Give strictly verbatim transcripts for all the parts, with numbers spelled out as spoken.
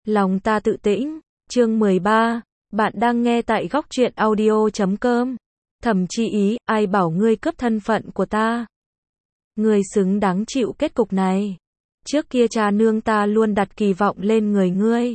Lòng ta tự tĩnh, chương mười ba, bạn đang nghe tại góc truyện audio chấm com. Thẩm Chi Ý, ai bảo ngươi cướp thân phận của ta? Ngươi xứng đáng chịu kết cục này. Trước kia cha nương ta luôn đặt kỳ vọng lên người ngươi.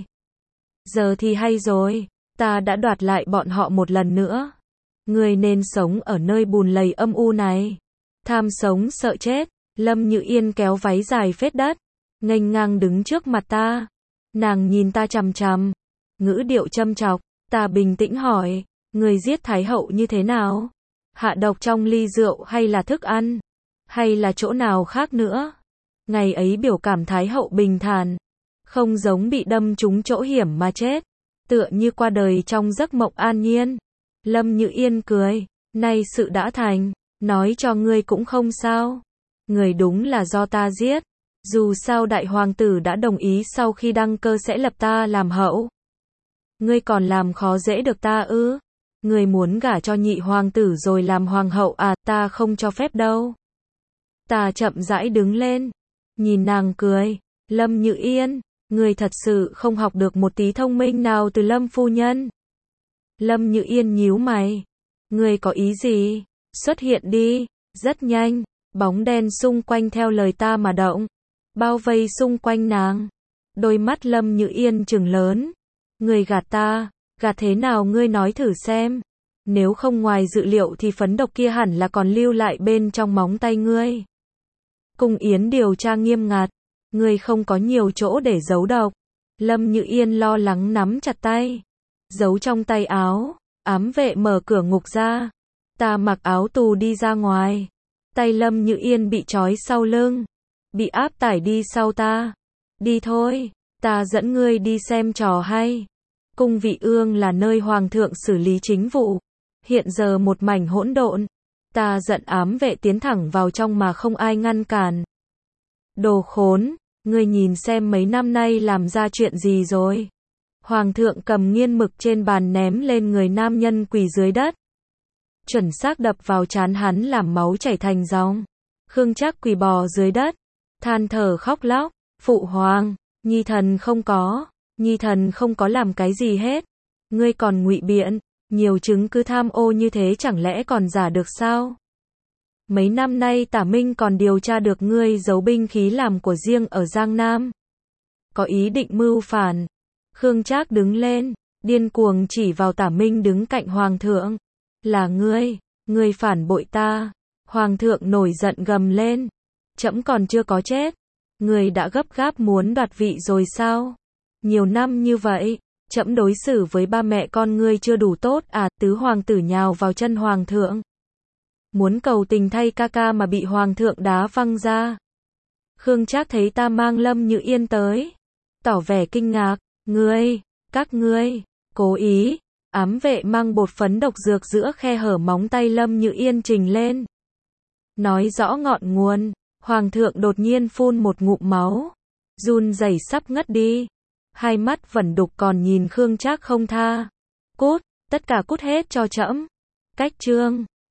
Giờ thì hay rồi, ta đã đoạt lại bọn họ một lần nữa. Ngươi nên sống ở nơi bùn lầy âm u này. Tham sống sợ chết, Lâm Như Yên kéo váy dài phết đất, nghênh ngang đứng trước mặt ta. Nàng nhìn ta chằm chằm, ngữ điệu châm chọc, ta bình tĩnh hỏi, người giết Thái hậu như thế nào? Hạ độc trong ly rượu hay là thức ăn? Hay là chỗ nào khác nữa? Ngày ấy biểu cảm Thái hậu bình thản, không giống bị đâm trúng chỗ hiểm mà chết, tựa như qua đời trong giấc mộng an nhiên. Lâm Như Yên cười, nay sự đã thành, nói cho ngươi cũng không sao. Người đúng là do ta giết. Dù sao đại hoàng tử đã đồng ý sau khi đăng cơ sẽ lập ta làm hậu. Ngươi còn làm khó dễ được ta ư? Ngươi muốn gả cho nhị hoàng tử rồi làm hoàng hậu à? Ta không cho phép đâu. Ta chậm rãi đứng lên, nhìn nàng cười. Lâm Như Yên, ngươi thật sự không học được một tí thông minh nào từ Lâm phu nhân. Lâm Như Yên nhíu mày. Ngươi có ý gì? Xuất hiện đi. Rất nhanh, bóng đen xung quanh theo lời ta mà động, bao vây xung quanh nàng. Đôi mắt Lâm Như Yên trừng lớn. Ngươi gạt ta, gạt thế nào ngươi nói thử xem. Nếu không ngoài dự liệu thì phấn độc kia hẳn là còn lưu lại bên trong móng tay ngươi. Cung Yến điều tra nghiêm ngặt, ngươi không có nhiều chỗ để giấu độc. Lâm Như Yên lo lắng nắm chặt tay, giấu trong tay áo. Ám vệ mở cửa ngục ra, ta mặc áo tù đi ra ngoài. Tay Lâm Như Yên bị trói sau lưng, bị áp tải đi sau ta. Đi thôi, ta dẫn ngươi đi xem trò hay. Cung Vị Ương là nơi hoàng thượng xử lý chính vụ, hiện giờ một mảnh hỗn độn. Ta giận ám vệ tiến thẳng vào trong mà không ai ngăn cản. Đồ khốn, ngươi nhìn xem mấy năm nay làm ra chuyện gì rồi. Hoàng thượng cầm nghiên mực trên bàn ném lên người nam nhân quỳ dưới đất, chuẩn xác đập vào trán hắn làm máu chảy thành dòng. Khương Trác quỳ bò dưới đất, than thở khóc lóc, phụ hoàng, nhi thần không có, nhi thần không có làm cái gì hết. Ngươi còn ngụy biện, nhiều chứng cứ tham ô như thế chẳng lẽ còn giả được sao? Mấy năm nay Tả Minh còn điều tra được ngươi giấu binh khí làm của riêng ở Giang Nam, có ý định mưu phản. Khương Trác đứng lên, điên cuồng chỉ vào Tả Minh đứng cạnh hoàng thượng. Là ngươi, ngươi phản bội ta. Hoàng thượng nổi giận gầm lên. Trẫm còn chưa có chết, ngươi đã gấp gáp muốn đoạt vị rồi sao? Nhiều năm như vậy, trẫm đối xử với ba mẹ con ngươi chưa đủ tốt à? Tứ hoàng tử nhào vào chân hoàng thượng, muốn cầu tình thay ca ca mà bị hoàng thượng đá văng ra. Khương Trác thấy ta mang Lâm Như Yên tới, tỏ vẻ kinh ngạc. Ngươi, các ngươi, cố ý. Ám vệ mang bột phấn độc dược giữa khe hở móng tay Lâm Như Yên trình lên, nói rõ ngọn nguồn. Hoàng thượng đột nhiên phun một ngụm máu, run rẩy sắp ngất đi, hai mắt vẩn đục còn nhìn Khương Trác không tha. Cút, tất cả cút hết cho trẫm. Cách chương